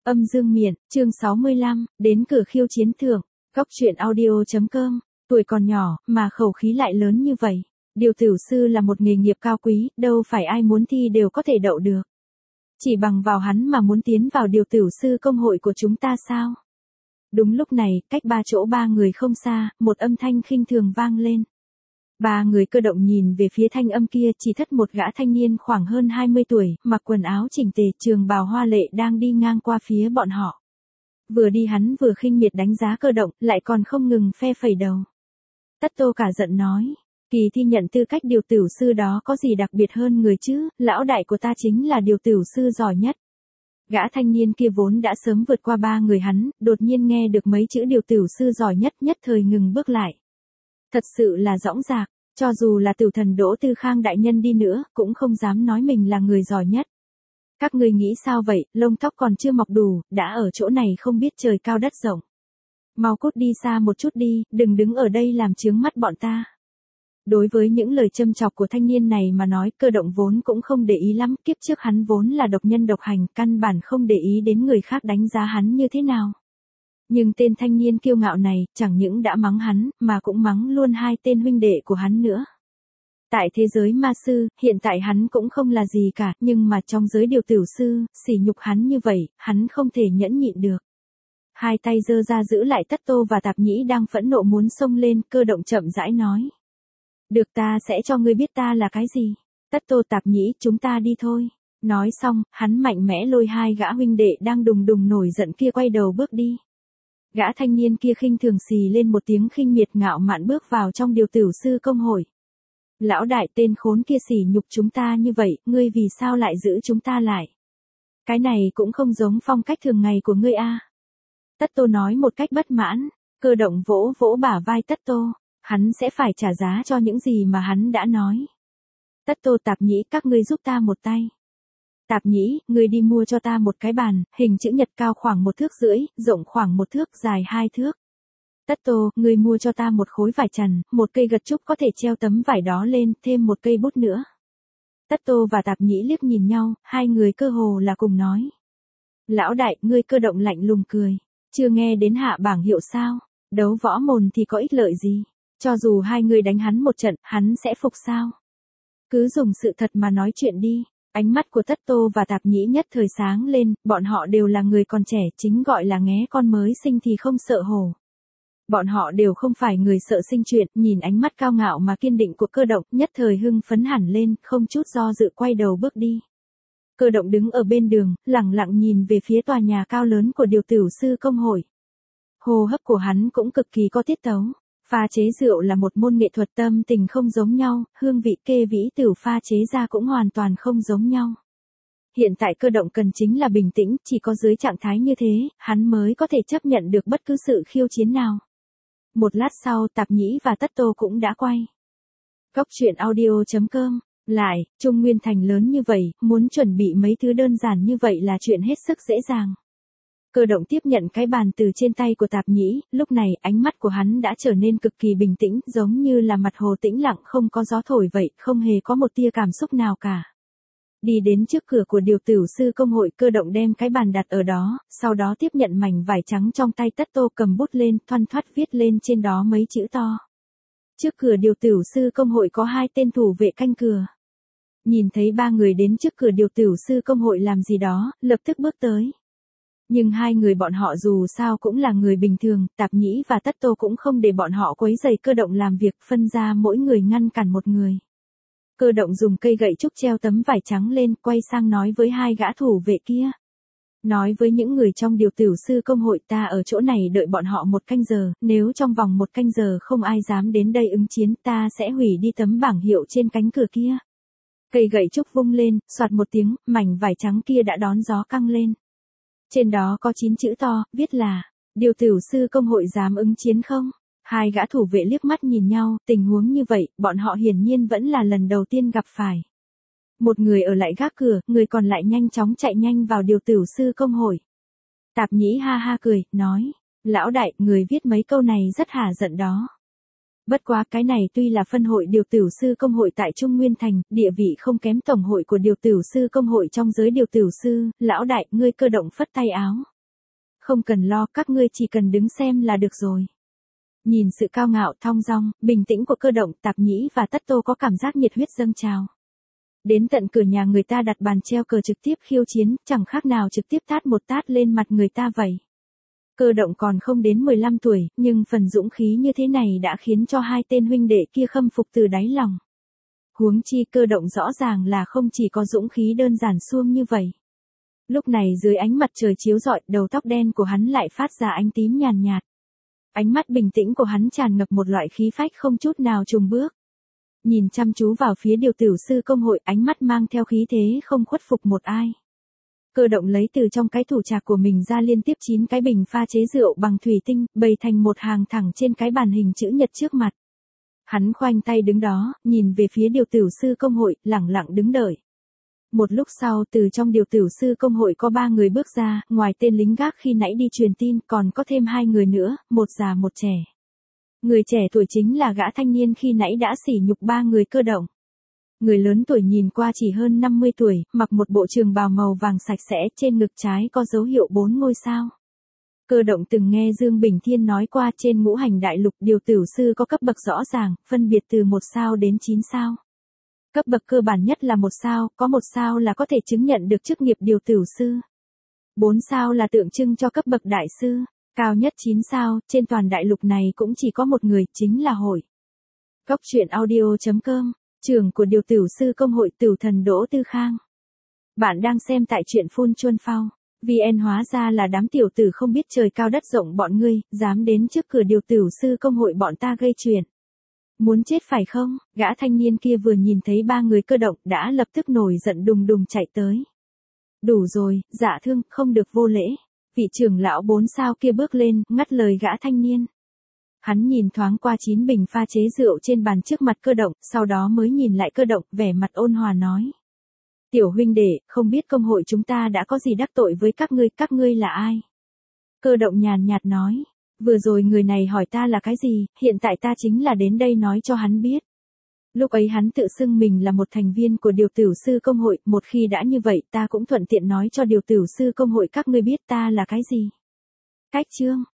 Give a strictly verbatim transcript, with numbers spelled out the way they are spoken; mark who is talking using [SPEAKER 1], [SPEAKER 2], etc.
[SPEAKER 1] Âm dương miện, chương sáu mươi lăm, đến cửa khiêu chiến thưởng. Góc truyện audio.com, tuổi còn nhỏ, mà khẩu khí lại lớn như vậy. Điều tử sư là một nghề nghiệp cao quý, đâu phải ai muốn thi đều có thể đậu được. Chỉ bằng vào hắn mà muốn tiến vào điều tử sư công hội của chúng ta sao? Đúng lúc này, cách ba chỗ ba người không xa, một âm thanh khinh thường vang lên. Ba người cơ động nhìn về phía thanh âm kia, chỉ thất một gã thanh niên khoảng hơn hai mươi tuổi, mặc quần áo chỉnh tề, trường bào hoa lệ đang đi ngang qua phía bọn họ. Vừa đi hắn vừa khinh miệt đánh giá cơ động, lại còn không ngừng phe phẩy đầu. Tất Tô cả giận nói, kỳ thi nhận tư cách điều tử sư đó có gì đặc biệt hơn người chứ, lão đại của ta chính là điều tử sư giỏi nhất. Gã thanh niên kia vốn đã sớm vượt qua ba người hắn, đột nhiên nghe được mấy chữ điều tử sư giỏi nhất nhất thời ngừng bước lại. Thật sự là dõng dạc, cho dù là tử thần Đỗ Tư Khang đại nhân đi nữa, cũng không dám nói mình là người giỏi nhất. Các người nghĩ sao vậy, lông tóc còn chưa mọc đủ, đã ở chỗ này không biết trời cao đất rộng. Mau cút đi xa một chút đi, đừng đứng ở đây làm chướng mắt bọn ta. Đối với những lời châm chọc của thanh niên này mà nói, cơ động vốn cũng không để ý lắm, kiếp trước hắn vốn là độc nhân độc hành, căn bản không để ý đến người khác đánh giá hắn như thế nào. Nhưng tên thanh niên kiêu ngạo này, chẳng những đã mắng hắn, mà cũng mắng luôn hai tên huynh đệ của hắn nữa. Tại thế giới ma sư, hiện tại hắn cũng không là gì cả, nhưng mà trong giới điều tử sư, sỉ nhục hắn như vậy, hắn không thể nhẫn nhịn được. Hai tay giơ ra giữ lại Tất Tô và Tạp Nhĩ đang phẫn nộ muốn xông lên, cơ động chậm rãi nói. Được, ta sẽ cho ngươi biết ta là cái gì. Tất Tô, Tạp Nhĩ, chúng ta đi thôi. Nói xong, hắn mạnh mẽ lôi hai gã huynh đệ đang đùng đùng nổi giận kia quay đầu bước đi. Gã thanh niên kia khinh thường xì lên một tiếng khinh miệt ngạo mạn bước vào trong điều tử sư công hội. Lão đại, tên khốn kia sỉ nhục chúng ta như vậy, ngươi vì sao lại giữ chúng ta lại? Cái này cũng không giống phong cách thường ngày của ngươi a. Tất Tô nói một cách bất mãn, cơ động vỗ vỗ bả vai Tất Tô, hắn sẽ phải trả giá cho những gì mà hắn đã nói. Tất Tô, Tạp Nhĩ, các ngươi giúp ta một tay. Tạp Nhĩ, ngươi đi mua cho ta một cái bàn, hình chữ nhật cao khoảng một thước rưỡi, rộng khoảng một thước, dài hai thước. Tất Tô, ngươi mua cho ta một khối vải chằn, một cây gật trúc có thể treo tấm vải đó lên, thêm một cây bút nữa. Tất Tô và Tạp Nhĩ liếc nhìn nhau, hai người cơ hồ là cùng nói. Lão đại, ngươi cơ động lạnh lùng cười. Chưa nghe đến hạ bảng hiệu sao? Đấu võ mồm thì có ích lợi gì? Cho dù hai người đánh hắn một trận, hắn sẽ phục sao? Cứ dùng sự thật mà nói chuyện đi. Ánh mắt của Tất Tô và Tạp Nhĩ nhất thời sáng lên, bọn họ đều là người còn trẻ, chính gọi là nghé con mới sinh thì không sợ hổ. Bọn họ đều không phải người sợ sinh chuyện, nhìn ánh mắt cao ngạo mà kiên định của cơ động, nhất thời hưng phấn hẳn lên, không chút do dự quay đầu bước đi. Cơ động đứng ở bên đường, lẳng lặng nhìn về phía tòa nhà cao lớn của điều tử sư công hội. Hô hấp của hắn cũng cực kỳ có tiết tấu. Pha chế rượu là một môn nghệ thuật tâm tình không giống nhau, hương vị kê vĩ tử pha chế ra cũng hoàn toàn không giống nhau. Hiện tại cơ động cần chính là bình tĩnh, chỉ có dưới trạng thái như thế, hắn mới có thể chấp nhận được bất cứ sự khiêu chiến nào. Một lát sau, Tạp Nhĩ và Tất Tô cũng đã quay. Góc truyện audio.com, lại, Trung Nguyên Thành lớn như vậy, muốn chuẩn bị mấy thứ đơn giản như vậy là chuyện hết sức dễ dàng. Cơ động tiếp nhận cái bàn từ trên tay của Tạp Nhĩ, lúc này ánh mắt của hắn đã trở nên cực kỳ bình tĩnh, giống như là mặt hồ tĩnh lặng không có gió thổi vậy, không hề có một tia cảm xúc nào cả. Đi đến trước cửa của điều tử sư công hội, cơ động đem cái bàn đặt ở đó, sau đó tiếp nhận mảnh vải trắng trong tay Tất Tô, cầm bút lên, thoăn thoắt viết lên trên đó mấy chữ to. Trước cửa điều tử sư công hội có hai tên thủ vệ canh cửa. Nhìn thấy ba người đến trước cửa điều tử sư công hội làm gì đó, lập tức bước tới. Nhưng hai người bọn họ dù sao cũng là người bình thường, Tạp Nhĩ và Tất Tô cũng không để bọn họ quấy rầy cơ động làm việc, phân ra mỗi người ngăn cản một người. Cơ động dùng cây gậy trúc treo tấm vải trắng lên, quay sang nói với hai gã thủ vệ kia. Nói với những người trong điều tử sư công hội, ta ở chỗ này đợi bọn họ một canh giờ, nếu trong vòng một canh giờ không ai dám đến đây ứng chiến, ta sẽ hủy đi tấm bảng hiệu trên cánh cửa kia. Cây gậy trúc vung lên, soạt một tiếng, mảnh vải trắng kia đã đón gió căng lên. Trên đó có chín chữ to, viết là, điều tử sư công hội dám ứng chiến không? Hai gã thủ vệ liếc mắt nhìn nhau, tình huống như vậy, bọn họ hiển nhiên vẫn là lần đầu tiên gặp phải. Một người ở lại gác cửa, người còn lại nhanh chóng chạy nhanh vào điều tử sư công hội. Tạp Nhĩ ha ha cười, nói, lão đại, người viết mấy câu này rất hả giận đó. Bất quá cái này tuy là phân hội điều tử sư công hội tại Trung Nguyên Thành, địa vị không kém tổng hội của điều tử sư công hội trong giới điều tử sư, lão đại, ngươi cơ động phất tay áo. Không cần lo, các ngươi chỉ cần đứng xem là được rồi. Nhìn sự cao ngạo, thong dong, bình tĩnh của Cơ Động, Tạp Nhĩ và Tất Tô có cảm giác nhiệt huyết dâng trào. Đến tận cửa nhà người ta đặt bàn treo cờ trực tiếp khiêu chiến, chẳng khác nào trực tiếp tát một tát lên mặt người ta vậy. Cơ Động còn không đến mười lăm tuổi, nhưng phần dũng khí như thế này đã khiến cho hai tên huynh đệ kia khâm phục từ đáy lòng. Huống chi Cơ Động rõ ràng là không chỉ có dũng khí đơn giản suông như vậy. Lúc này dưới ánh mặt trời chiếu rọi, đầu tóc đen của hắn lại phát ra ánh tím nhàn nhạt. Ánh mắt bình tĩnh của hắn tràn ngập một loại khí phách không chút nào chùng bước. Nhìn chăm chú vào phía điều tử sư công hội, ánh mắt mang theo khí thế không khuất phục một ai. Cơ Động lấy từ trong cái thủ trạc của mình ra liên tiếp chín cái bình pha chế rượu bằng thủy tinh, bày thành một hàng thẳng trên cái bàn hình chữ nhật trước mặt. Hắn khoanh tay đứng đó, nhìn về phía điều tử sư công hội, lẳng lặng đứng đợi. Một lúc sau, từ trong điều tử sư công hội có ba người bước ra, ngoài tên lính gác khi nãy đi truyền tin, còn có thêm hai người nữa, một già một trẻ. Người trẻ tuổi chính là gã thanh niên khi nãy đã sỉ nhục ba người Cơ Động. Người lớn tuổi nhìn qua chỉ hơn năm mươi tuổi, mặc một bộ trường bào màu vàng sạch sẽ, trên ngực trái có dấu hiệu bốn ngôi sao. Cơ Động từng nghe Dương Bình Thiên nói qua trên ngũ hành đại lục điều tử sư có cấp bậc rõ ràng, phân biệt từ một sao đến chín sao. Cấp bậc cơ bản nhất là một sao, có một sao là có thể chứng nhận được chức nghiệp điều tử sư. Bốn sao là tượng trưng cho cấp bậc đại sư, cao nhất chín sao, trên toàn đại lục này cũng chỉ có một người, chính là Hội. Góc truyện audio chấm com, trưởng của điều tử sư công hội Tửu Thần Đỗ Tư Khang. Bạn đang xem tại truyện Phun Chuân Phao. vê en hóa ra là đám tiểu tử không biết trời cao đất rộng bọn ngươi, dám đến trước cửa điều tử sư công hội bọn ta gây chuyện. Muốn chết phải không? Gã thanh niên kia vừa nhìn thấy ba người Cơ Động đã lập tức nổi giận đùng đùng chạy tới. Đủ rồi, Dạ Thương, không được vô lễ. Vị trưởng lão bốn sao kia bước lên, ngắt lời gã thanh niên. Hắn nhìn thoáng qua chín bình pha chế rượu trên bàn trước mặt Cơ Động, sau đó mới nhìn lại Cơ Động, vẻ mặt ôn hòa nói. Tiểu huynh đệ, không biết công hội chúng ta đã có gì đắc tội với các ngươi, các ngươi là ai? Cơ Động nhàn nhạt nói. Vừa rồi người này hỏi ta là cái gì, hiện tại ta chính là đến đây nói cho hắn biết. Lúc ấy hắn tự xưng mình là một thành viên của điều tử sư công hội, một khi đã như vậy ta cũng thuận tiện nói cho điều tử sư công hội các ngươi biết ta là cái gì. Cách chương,